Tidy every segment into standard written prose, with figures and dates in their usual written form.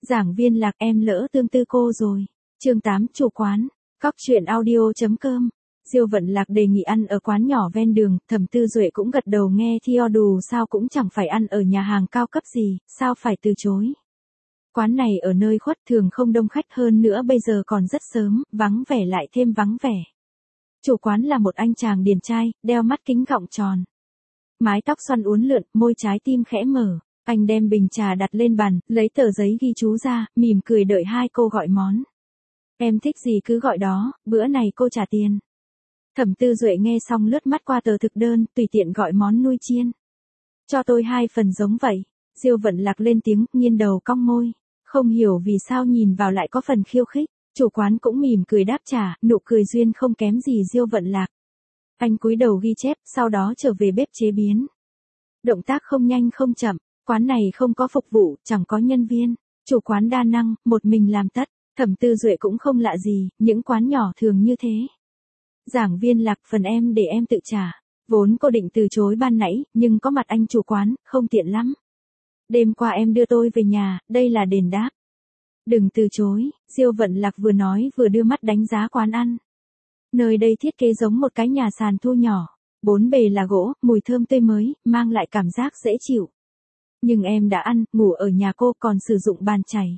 Giảng viên Lạc em lỡ tương tư cô rồi. Chương 8 chủ quán. Cóc truyện audio.com. Diêu Vận Lạc đề nghị ăn ở quán nhỏ ven đường, Thẩm Tư Duệ cũng gật đầu nghe theo đù sao cũng chẳng phải ăn ở nhà hàng cao cấp gì, sao phải từ chối. Quán này ở nơi khuất thường không đông khách hơn nữa bây giờ còn rất sớm, vắng vẻ lại thêm vắng vẻ. Chủ quán là một anh chàng điển trai, đeo mắt kính gọng tròn. Mái tóc xoăn uốn lượn, môi trái tim khẽ mở. Anh đem bình trà đặt lên bàn, lấy tờ giấy ghi chú ra, mỉm cười đợi hai cô gọi món. Em thích gì cứ gọi đó, bữa này cô trả tiền. Thẩm Tư Duệ nghe xong lướt mắt qua tờ thực đơn, tùy tiện gọi món nuôi chiên. Cho tôi 2 phần giống vậy. Diêu Vận Lạc lên tiếng, nghiêng đầu cong môi. Không hiểu vì sao nhìn vào lại có phần khiêu khích. Chủ quán cũng mỉm cười đáp trả, nụ cười duyên không kém gì Diêu Vận Lạc. Anh cúi đầu ghi chép, sau đó trở về bếp chế biến. Động tác không nhanh không chậm, quán này không có phục vụ, chẳng có nhân viên. Chủ quán đa năng, một mình làm tất. Thẩm Tư Duệ cũng không lạ gì, những quán nhỏ thường như thế. Giảng viên Lạc, phần em để em tự trả. Vốn cô định từ chối ban nãy, nhưng có mặt anh chủ quán, không tiện lắm. Đêm qua em đưa tôi về nhà, đây là đền đáp. Đừng từ chối, Diêu Vận Lạc vừa nói vừa đưa mắt đánh giá quán ăn. Nơi đây thiết kế giống một cái nhà sàn thu nhỏ. 4 bề là gỗ, mùi thơm tươi mới, mang lại cảm giác dễ chịu. Nhưng em đã ăn, ngủ ở nhà cô còn sử dụng bàn chải.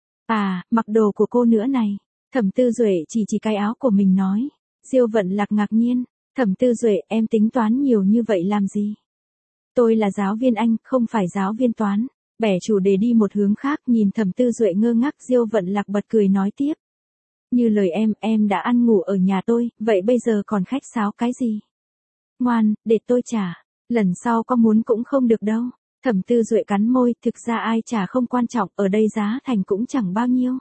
À, mặc đồ của cô nữa này. Thẩm Tư Duệ chỉ cái áo của mình nói. Diêu Vận Lạc ngạc nhiên. Thẩm Tư Duệ, em tính toán nhiều như vậy làm gì? Tôi là giáo viên Anh, không phải giáo viên toán. Bẻ chủ đề đi một hướng khác, nhìn Thẩm Tư Duệ ngơ ngác, Diêu Vận Lạc bật cười nói tiếp. Như lời em đã ăn ngủ ở nhà tôi, vậy bây giờ còn khách sáo cái gì? Ngoan, để tôi trả. Lần sau có muốn cũng không được đâu. Thẩm Tư Duệ cắn môi, thực ra ai trả không quan trọng, ở đây giá thành cũng chẳng bao nhiêu.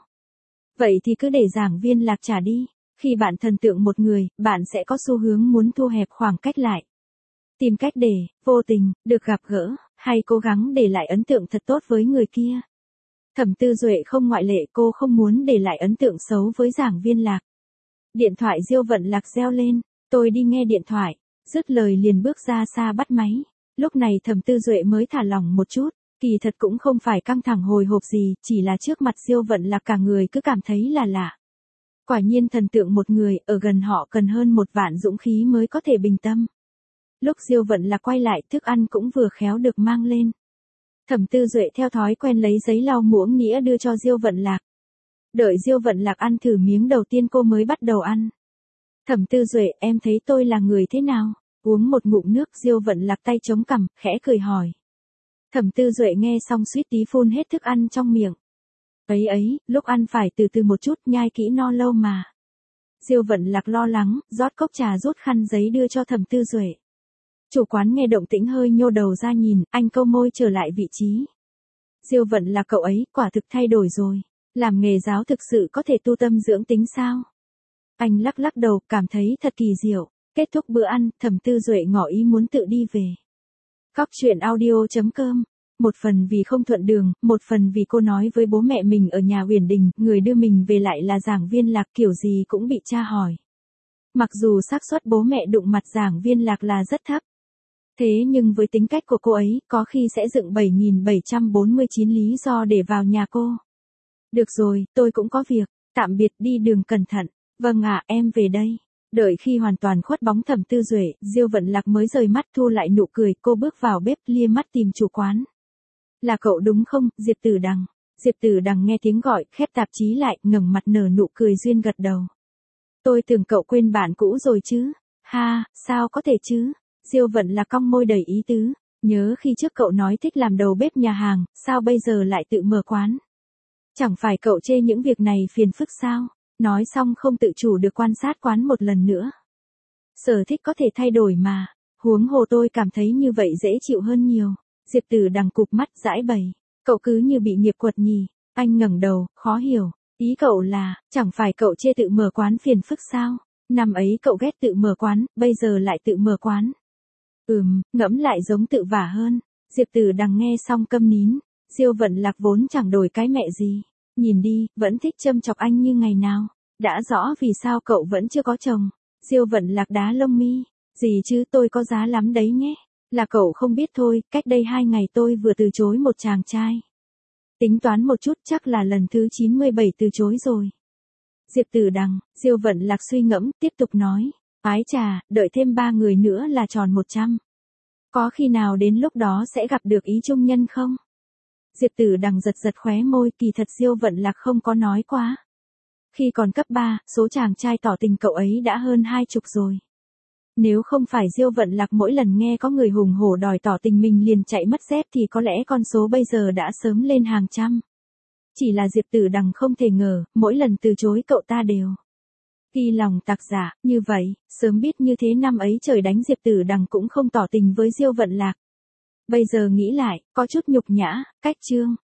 Vậy thì cứ để giảng viên Lạc trả đi. Khi bạn thần tượng một người, bạn sẽ có xu hướng muốn thu hẹp khoảng cách lại. Tìm cách để, vô tình, được gặp gỡ, hay cố gắng để lại ấn tượng thật tốt với người kia. Thẩm Tư Duệ không ngoại lệ, cô không muốn để lại ấn tượng xấu với giảng viên Lạc. Điện thoại Diêu Vận Lạc reo lên, tôi đi nghe điện thoại, dứt lời liền bước ra xa bắt máy. Lúc này Thẩm Tư Duệ mới thả lỏng một chút, kỳ thật cũng không phải căng thẳng hồi hộp gì, chỉ là trước mặt Diêu Vận Lạc cả người cứ cảm thấy là lạ. Quả nhiên thần tượng một người, ở gần họ cần hơn 1 vạn dũng khí mới có thể bình tâm. Lúc Diêu Vận Lạc quay lại, thức ăn cũng vừa khéo được mang lên. Thẩm Tư Duệ theo thói quen lấy giấy lau muỗng nĩa đưa cho Diêu Vận Lạc. Đợi Diêu Vận Lạc ăn thử miếng đầu tiên cô mới bắt đầu ăn. Thẩm Tư Duệ, em thấy tôi là người thế nào? Uống một ngụm nước, Diêu Vận Lạc tay chống cằm, khẽ cười hỏi. Thẩm Tư Duệ nghe xong suýt tí phun hết thức ăn trong miệng. Ấy, lúc ăn phải từ từ một chút, nhai kỹ no lâu mà. Diêu Vận Lạc lo lắng, rót cốc trà rút khăn giấy đưa cho Thẩm Tư Duệ. Chủ quán nghe động tĩnh hơi nhô đầu ra nhìn, anh câu môi trở lại vị trí. Diêu Vận Lạc, cậu ấy, quả thực thay đổi rồi. Làm nghề giáo thực sự có thể tu tâm dưỡng tính sao? Anh lắc đầu, cảm thấy thật kỳ diệu. Kết thúc bữa ăn, Thẩm Tư Duệ ngỏ ý muốn tự đi về. Cóc truyện audio.com. Một phần vì không thuận đường, một phần vì cô nói với bố mẹ mình ở nhà Uyển Đình, người đưa mình về lại là giảng viên Lạc, kiểu gì cũng bị tra hỏi. Mặc dù xác suất bố mẹ đụng mặt giảng viên Lạc là rất thấp. Thế nhưng với tính cách của cô ấy, có khi sẽ dựng 7.749 lý do để vào nhà cô. Được rồi, tôi cũng có việc, tạm biệt, đi đường cẩn thận. Vâng ạ, em về đây. Đợi khi hoàn toàn khuất bóng Thẩm Tư Duệ, Diêu Vận Lạc mới rời mắt thu lại nụ cười, cô bước vào bếp, lia mắt tìm chủ quán. Là cậu đúng không, Diệp Tử Đằng? Diệp Tử Đằng nghe tiếng gọi, khép tạp chí lại, ngẩng mặt nở nụ cười duyên gật đầu. Tôi tưởng cậu quên bạn cũ rồi chứ. Ha, sao có thể chứ? Diêu Vận Lạc cong môi đầy ý tứ. Nhớ khi trước cậu nói thích làm đầu bếp nhà hàng, sao bây giờ lại tự mở quán? Chẳng phải cậu chê những việc này phiền phức sao? Nói xong không tự chủ được quan sát quán một lần nữa. Sở thích có thể thay đổi mà. Huống hồ tôi cảm thấy như vậy dễ chịu hơn nhiều. Diệp Tử Đằng cụp mắt giãi bày. Cậu cứ như bị nghiệp quật nhỉ. Anh ngẩng đầu, khó hiểu. Ý cậu là, chẳng phải cậu chê tự mở quán phiền phức sao? Năm ấy cậu ghét tự mở quán, bây giờ lại tự mở quán. Ngẫm lại giống tự vả hơn. Diệp Tử Đằng nghe xong câm nín. Diêu Vận Lạc vốn chẳng đổi cái mẹ gì. Nhìn đi, vẫn thích châm chọc anh như ngày nào. Đã rõ vì sao cậu vẫn chưa có chồng. Diêu Vận Lạc đá lông mi. Gì chứ, tôi có giá lắm đấy nhé. Là cậu không biết thôi, cách đây 2 ngày tôi vừa từ chối một chàng trai. Tính toán một chút chắc là lần thứ 97 từ chối rồi. Diệp Tử Đằng, Diêu Vận Lạc suy ngẫm, tiếp tục nói. Ái chà, đợi thêm 3 người nữa là tròn 100. Có khi nào đến lúc đó sẽ gặp được ý trung nhân không? Diệp Tử Đằng giật giật khóe môi, kỳ thật Diêu Vận Lạc không có nói quá. Khi còn cấp 3, số chàng trai tỏ tình cậu ấy đã hơn 20 rồi. Nếu không phải Diêu Vận Lạc mỗi lần nghe có người hùng hổ đòi tỏ tình mình liền chạy mất dép thì có lẽ con số bây giờ đã sớm lên hàng trăm. Chỉ là Diệp Tử Đằng không thể ngờ, mỗi lần từ chối cậu ta đều ghi lòng tạc giả, như vậy, sớm biết như thế năm ấy trời đánh Diệp Tử Đằng cũng không tỏ tình với Diêu Vận Lạc. Bây giờ nghĩ lại, có chút nhục nhã, cách chương.